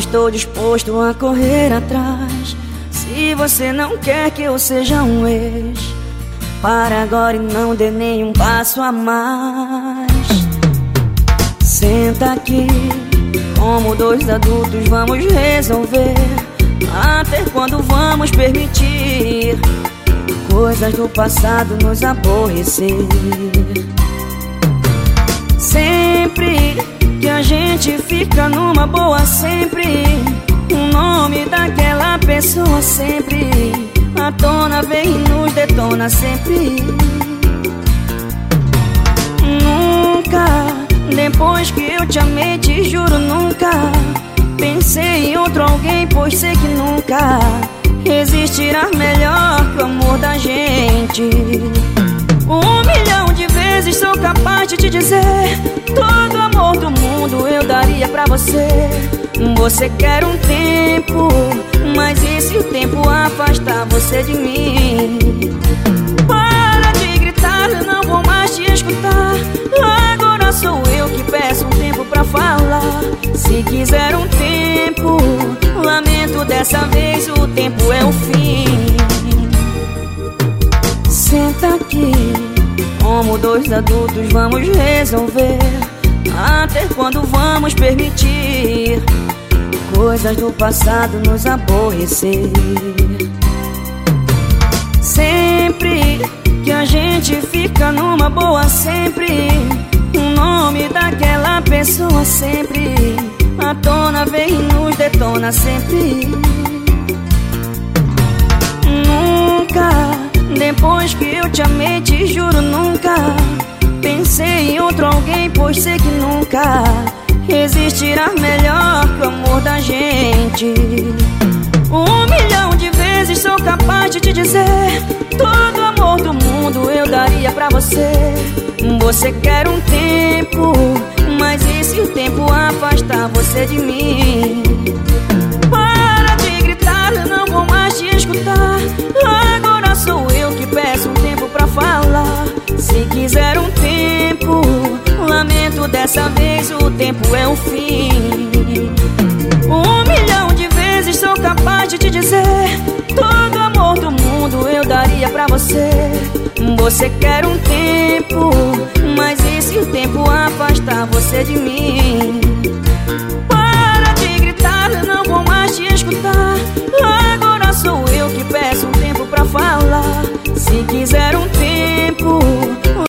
estou disposto a correr atrás. Se você não quer que eu seja um ex, para agora e não dê nenhum passo a mais. Senta aqui, como dois adultos vamos resolver. Até quando vamos permitir coisas do passado nos aborrecer? Sempre que a gente fica numa boa, sempre o nome daquela pessoa sempre à tona vem e nos detona sempre. Nunca, depois que eu te amei, te juro, nunca pensei em outro alguém, pois sei que nunca existirá melhor que o amor da gente. 1.000.000 de vezes sou capaz de te dizer: todo o amor do mundo eu daria pra você. Você quer um tempo, mas e se o tempo afastar você de mim? Para de gritar, eu não vou mais te escutar. Agora sou eu que peço um tempo pra falar. Se quiser um tempo, lamento, dessa vez o tempo é o fim. Senta aqui, como dois adultos vamos resolver. Até quando vamos permitir coisas do passado nos aborrecer? Sempre que a gente fica numa boa, sempre o nome daquela pessoa sempre à tona vem e nos detona sempre. Nunca, depois que eu te amei, te juro, nunca pensei em outro alguém, pois sei que nunca existirá melhor que o amor da gente. 1.000.000 de vezes sou capaz de te dizer: todo o amor do mundo eu daria pra você. Você quer um tempo, mas e se o tempo afastar você de mim? Para de gritar, eu não vou mais te escutar. Agora sou eu que peço um tempo pra falar. Se quiser um tempo, lamento, dessa vez o tempo é o fim. 1.000.000 de vezes sou capaz de te dizer: todo o amor do mundo eu daria pra você. Você quer um tempo, mas e se o tempo afastar você de mim?